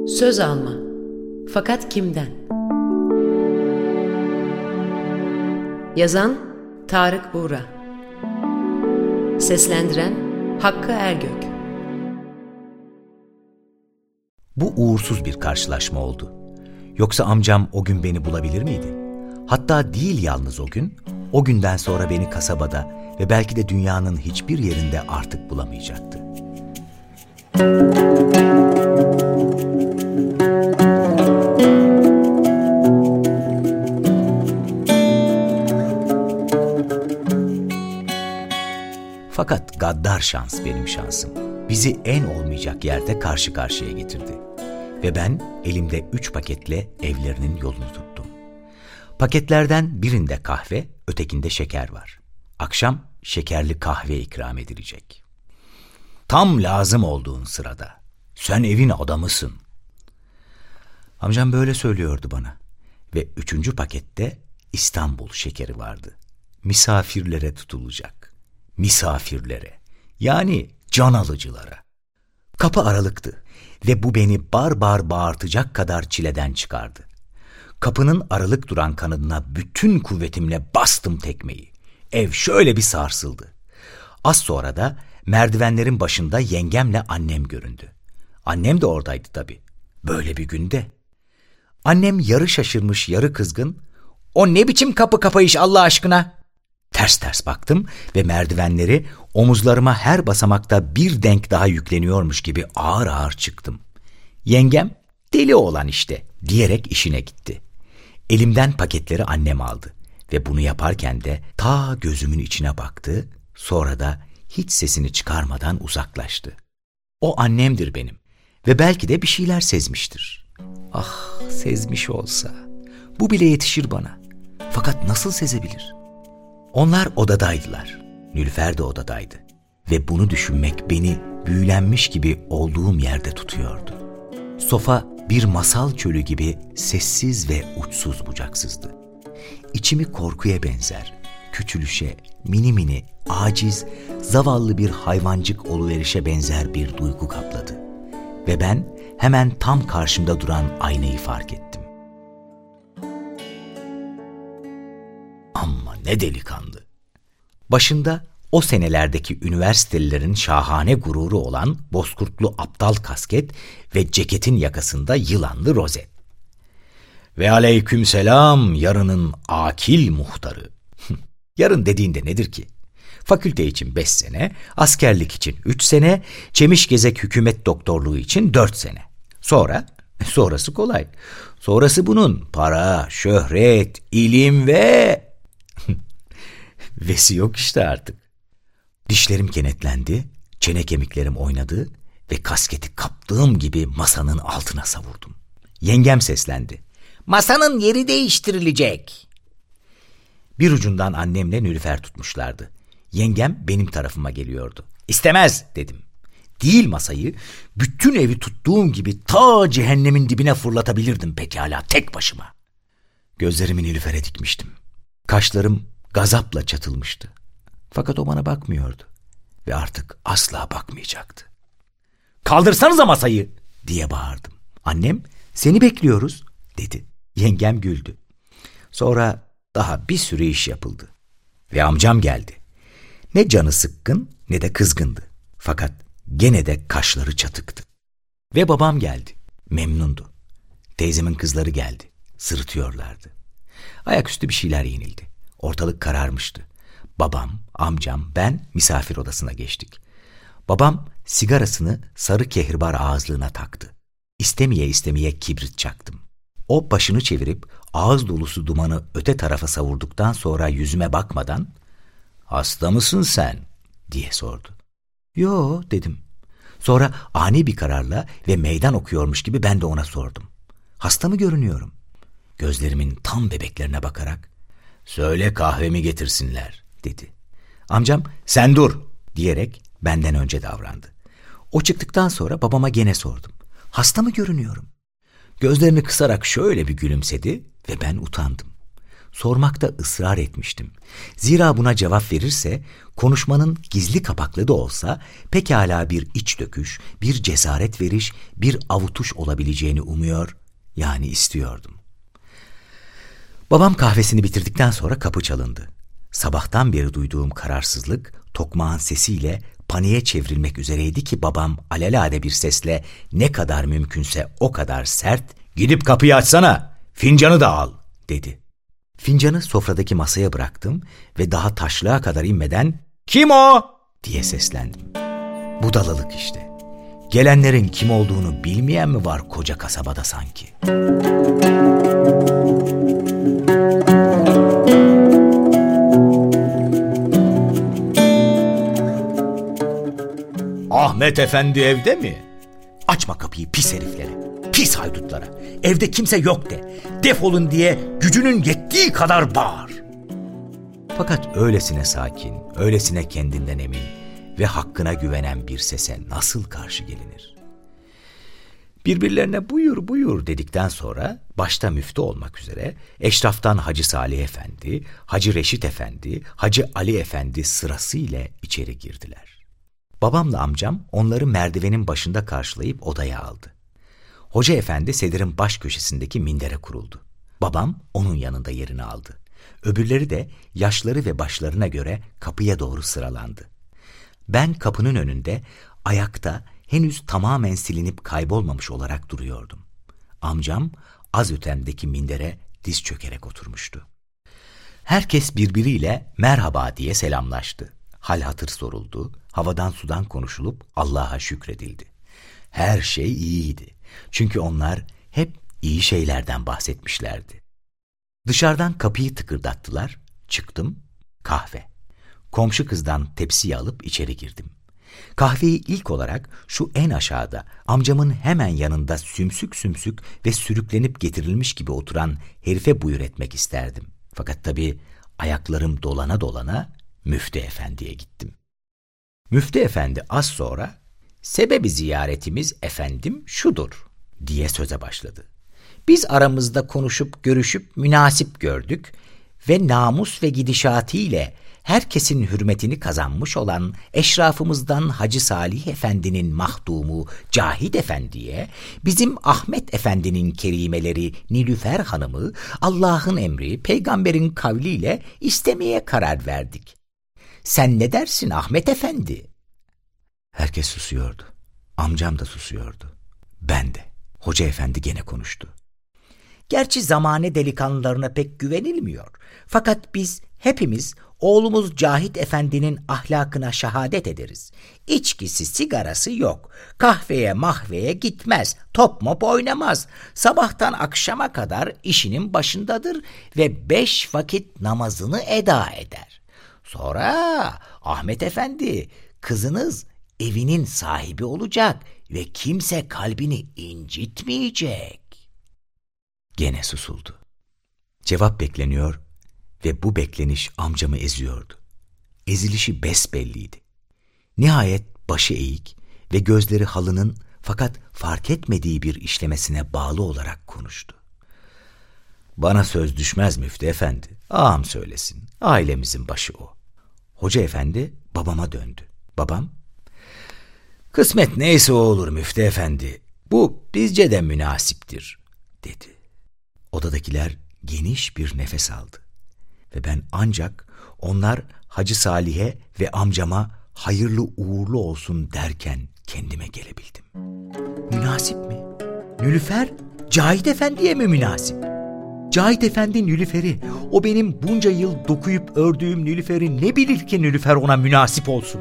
Söz alma. Fakat kimden? Yazan Tarık Buğra. Seslendiren Hakkı Ergök. Bu uğursuz bir karşılaşma oldu. Yoksa amcam o gün beni bulabilir miydi? Hatta değil yalnız o gün, o günden sonra beni kasabada ve belki de dünyanın hiçbir yerinde artık bulamayacaktı. Fakat gaddar şans benim şansım. Bizi en olmayacak yerde karşı karşıya getirdi. Ve ben elimde 3 paketle evlerinin yolunu tuttum. Paketlerden birinde kahve, ötekinde şeker var. Akşam şekerli kahve ikram edilecek. Tam lazım olduğun sırada. Sen evin adamısın. Amcam böyle söylüyordu bana. Ve 3. pakette İstanbul şekeri vardı. Misafirlere tutulacak. Misafirlere. Yani can alıcılara. Kapı aralıktı ve bu beni bar bar bağırtacak kadar çileden çıkardı. Kapının aralık duran kanadına bütün kuvvetimle bastım tekmeyi. Ev şöyle bir sarsıldı. Az sonra da merdivenlerin başında yengemle annem göründü. Annem de oradaydı tabii. Böyle bir günde. Annem yarı şaşırmış yarı kızgın. "O ne biçim kapı kapayış Allah aşkına?" Ters ters baktım ve merdivenleri omuzlarıma her basamakta bir denk daha yükleniyormuş gibi ağır ağır çıktım. Yengem deli oğlan işte diyerek işine gitti. Elimden paketleri annem aldı ve bunu yaparken de ta gözümün içine baktı, sonra da hiç sesini çıkarmadan uzaklaştı. O annemdir benim ve belki de bir şeyler sezmiştir. Ah, sezmiş olsa. Bu bile yetişir bana. Fakat nasıl sezebilir? Onlar odadaydılar. Nilüfer de odadaydı. Ve bunu düşünmek beni büyülenmiş gibi olduğum yerde tutuyordu. Sofa bir masal çölü gibi sessiz ve uçsuz bucaksızdı. İçimi korkuya benzer, küçülüşe, mini mini, aciz, zavallı bir hayvancık oluverişe benzer bir duygu kapladı. Ve ben hemen tam karşımda duran aynayı fark ettim. Amma ne delikanlı. Başında o senelerdeki üniversitelilerin şahane gururu olan bozkurtlu aptal kasket ve ceketin yakasında yılanlı rozet. Ve aleykümselam yarının akil muhtarı. Yarın dediğinde nedir ki? Fakülte için 5 sene, askerlik için 3 sene, çemişgezek hükümet doktorluğu için 4 sene. Sonrası kolay. Sonrası bunun para, şöhret, ilim ve... Vesi yok işte artık. Dişlerim kenetlendi, çene kemiklerim oynadı ve kasketi kaptığım gibi masanın altına savurdum. Yengem seslendi. "Masanın yeri değiştirilecek." Bir ucundan annemle Nilüfer tutmuşlardı. Yengem benim tarafıma geliyordu. "İstemez," dedim. Değil masayı, bütün evi tuttuğum gibi ta cehennemin dibine fırlatabilirdim pekala tek başıma. Gözlerimi Nilüfer'e dikmiştim. Kaşlarım gazapla çatılmıştı. Fakat o bana bakmıyordu ve artık asla bakmayacaktı. "Kaldırsanıza masayı!" diye bağırdım. Annem, "Seni bekliyoruz," dedi. Yengem güldü. Sonra daha bir sürü iş yapıldı. Ve amcam geldi. Ne canı sıkkın ne de kızgındı. Fakat gene de kaşları çatıktı. Ve babam geldi. Memnundu. Teyzemin kızları geldi. Sırıtıyorlardı. Ayaküstü bir şeyler yenildi. Ortalık kararmıştı. Babam, amcam, ben misafir odasına geçtik. Babam sigarasını sarı kehribar ağızlığına taktı. İstemeye istemeye kibrit çaktım. O başını çevirip ağız dolusu dumanı öte tarafa savurduktan sonra yüzüme bakmadan "Hasta mısın sen?" diye sordu. "Yo," dedim. Sonra ani bir kararla ve meydan okuyormuş gibi ben de ona sordum. "Hasta mı görünüyorum?" Gözlerimin tam bebeklerine bakarak "Söyle kahvemi getirsinler," dedi. Amcam "Sen dur," diyerek benden önce davrandı. O çıktıktan sonra babama gene sordum. "Hasta mı görünüyorum?" Gözlerini kısarak şöyle bir gülümsedi ve ben utandım. sormakta ısrar etmiştim. Zira buna cevap verirse konuşmanın gizli kapaklı da olsa pekala bir iç döküş, bir cesaret veriş, bir avutuş olabileceğini umuyor, yani istiyordum. Babam kahvesini bitirdikten sonra kapı çalındı. Sabahtan beri duyduğum kararsızlık tokmağın sesiyle paniğe çevrilmek üzereydi ki babam alelade bir sesle ne kadar mümkünse o kadar sert "Gidip kapıyı açsana, fincanı da al," dedi. Fincanı sofradaki masaya bıraktım ve daha taşlığa kadar inmeden "Kim o?" diye seslendim. Budalalık işte. Gelenlerin kim olduğunu bilmeyen mi var koca kasabada sanki? "Ahmet Efendi evde mi?" "Açma kapıyı pis heriflere, pis haydutlara. Evde kimse yok de. Defolun diye gücünün yettiği kadar bağır." Fakat öylesine sakin, öylesine kendinden emin ve hakkına güvenen bir sese nasıl karşı gelinir? Birbirlerine "buyur buyur" dedikten sonra başta müftü olmak üzere eşraftan Hacı Salih Efendi, Hacı Reşit Efendi, Hacı Ali Efendi sırasıyla içeri girdiler. Babamla amcam onları merdivenin başında karşılayıp odaya aldı. Hoca efendi sedirin baş köşesindeki mindere kuruldu. Babam onun yanında yerini aldı. Öbürleri de yaşları ve başlarına göre kapıya doğru sıralandı. Ben kapının önünde ayakta henüz tamamen silinip kaybolmamış olarak duruyordum. Amcam az ötemdeki mindere diz çökerek oturmuştu. Herkes birbiriyle merhaba diye selamlaştı. Hal hatır soruldu, havadan sudan konuşulup Allah'a şükredildi. Her şey iyiydi. Çünkü onlar hep iyi şeylerden bahsetmişlerdi. Dışarıdan kapıyı tıkırdattılar, çıktım, kahve. Komşu kızdan tepsiyi alıp içeri girdim. Kahveyi ilk olarak şu en aşağıda, amcamın hemen yanında sümsük sümsük ve sürüklenip getirilmiş gibi oturan herife buyur etmek isterdim. Fakat tabii ayaklarım dolana dolana Müftü Efendi'ye gittim. Müftü Efendi az sonra "Sebebi ziyaretimiz efendim şudur" diye söze başladı. "Biz aramızda konuşup görüşüp münasip gördük ve namus ve gidişatıyla herkesin hürmetini kazanmış olan eşrafımızdan Hacı Salih Efendi'nin mahdumu Cahit Efendi'ye bizim Ahmet Efendi'nin kerimeleri Nilüfer Hanım'ı Allah'ın emri, peygamberin kavliyle istemeye karar verdik. Sen ne dersin Ahmet Efendi?" Herkes susuyordu. Amcam da susuyordu. Ben de. Hoca efendi gene konuştu. "Gerçi zamane delikanlılarına pek güvenilmiyor. Fakat biz hepimiz oğlumuz Cahit Efendi'nin ahlakına şehadet ederiz. İçkisi, sigarası yok. Kahveye mahveye gitmez. Top mop oynamaz. Sabahtan akşama kadar işinin başındadır ve 5 vakit namazını eda eder. Sonra Ahmet Efendi, kızınız evinin sahibi olacak ve kimse kalbini incitmeyecek." Gene susuldu. Cevap bekleniyor ve bu bekleniş amcamı eziyordu. Ezilişi besbelliydi. Nihayet başı eğik ve gözleri halının fakat fark etmediği bir işlemesine bağlı olarak konuştu. "Bana söz düşmez Müftü Efendi. Ağam söylesin. Ailemizin başı o." Hoca efendi babama döndü. Babam, "Kısmet neyse o olur Müftü Efendi. Bu bizce de münasiptir," dedi. Odadakiler geniş bir nefes aldı. Ve ben ancak onlar Hacı Salih'e ve amcama hayırlı uğurlu olsun derken kendime gelebildim. Münasip mi? Nilüfer Cahit Efendi'ye mi münasip? Cahit Efendi Nilüfer'i, o benim bunca yıl dokuyup ördüğüm Nilüfer'i ne bilir ki Nilüfer ona münasip olsun?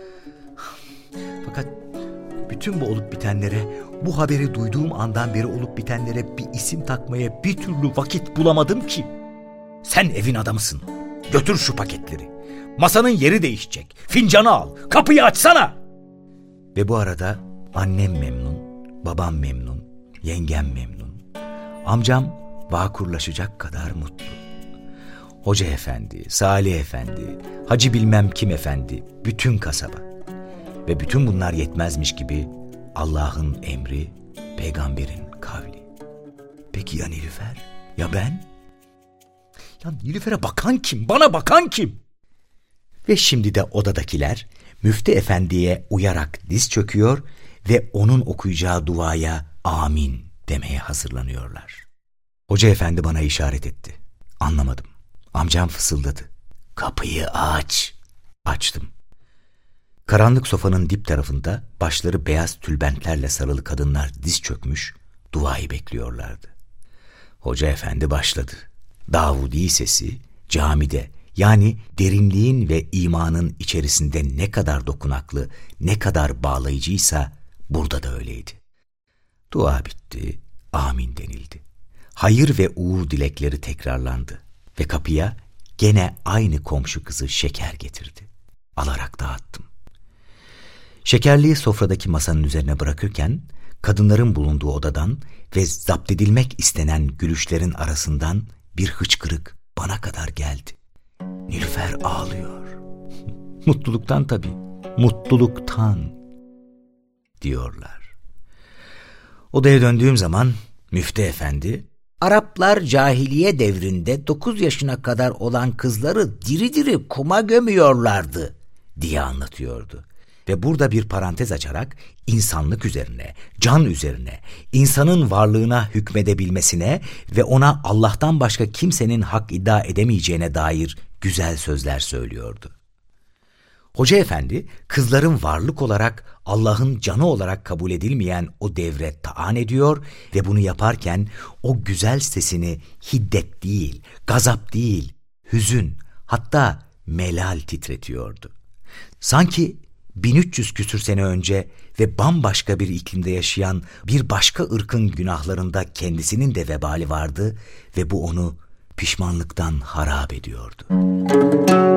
Fakat bütün bu olup bitenlere, bu haberi duyduğum andan beri olup bitenlere bir isim takmaya bir türlü vakit bulamadım ki. "Sen evin adamısın. Götür şu paketleri. Masanın yeri değişecek. Fincanı al. Kapıyı açsana." Ve bu arada annem memnun, babam memnun, yengem memnun. Amcam vakurlaşacak kadar mutlu. Hoca efendi, Salih efendi, Hacı bilmem kim efendi, bütün kasaba. Ve bütün bunlar yetmezmiş gibi Allah'ın emri, peygamberin kavli. Peki ya Nilüfer? Ya ben? Ya Nilüfer'e bakan kim? Bana bakan kim? Ve şimdi de odadakiler Müftü Efendi'ye uyarak diz çöküyor ve onun okuyacağı duaya amin demeye hazırlanıyorlar. Hoca Efendi bana işaret etti. Anlamadım. Amcam fısıldadı. Kapıyı aç. Açtım. Karanlık sofanın dip tarafında başları beyaz tülbentlerle sarılı kadınlar diz çökmüş, duayı bekliyorlardı. Hoca Efendi başladı. Davudi sesi camide, yani derinliğin ve imanın içerisinde ne kadar dokunaklı, ne kadar bağlayıcıysa burada da öyleydi. Dua bitti, amin denildi. Hayır ve uğur dilekleri tekrarlandı ve kapıya gene aynı komşu kızı şeker getirdi. Alarak dağıttım. Şekerliği sofradaki masanın üzerine bırakırken kadınların bulunduğu odadan ve zapt edilmek istenen gülüşlerin arasından bir hıçkırık bana kadar geldi. Nilüfer ağlıyor. Mutluluktan tabii, mutluluktan diyorlar. Odaya döndüğüm zaman Müftü Efendi, Araplar cahiliye devrinde 9 yaşına kadar olan kızları diri diri kuma gömüyorlardı diye anlatıyordu. Ve burada bir parantez açarak insanlık üzerine, can üzerine, insanın varlığına hükmedebilmesine ve ona Allah'tan başka kimsenin hak iddia edemeyeceğine dair güzel sözler söylüyordu. Hoca Efendi, kızların varlık olarak Allah'ın canı olarak kabul edilmeyen o devre taan ediyor ve bunu yaparken o güzel sesini hiddet değil, gazap değil, hüzün, hatta melal titretiyordu. Sanki 1300 küsür sene önce ve bambaşka bir iklimde yaşayan bir başka ırkın günahlarında kendisinin de vebali vardı ve bu onu pişmanlıktan harap ediyordu.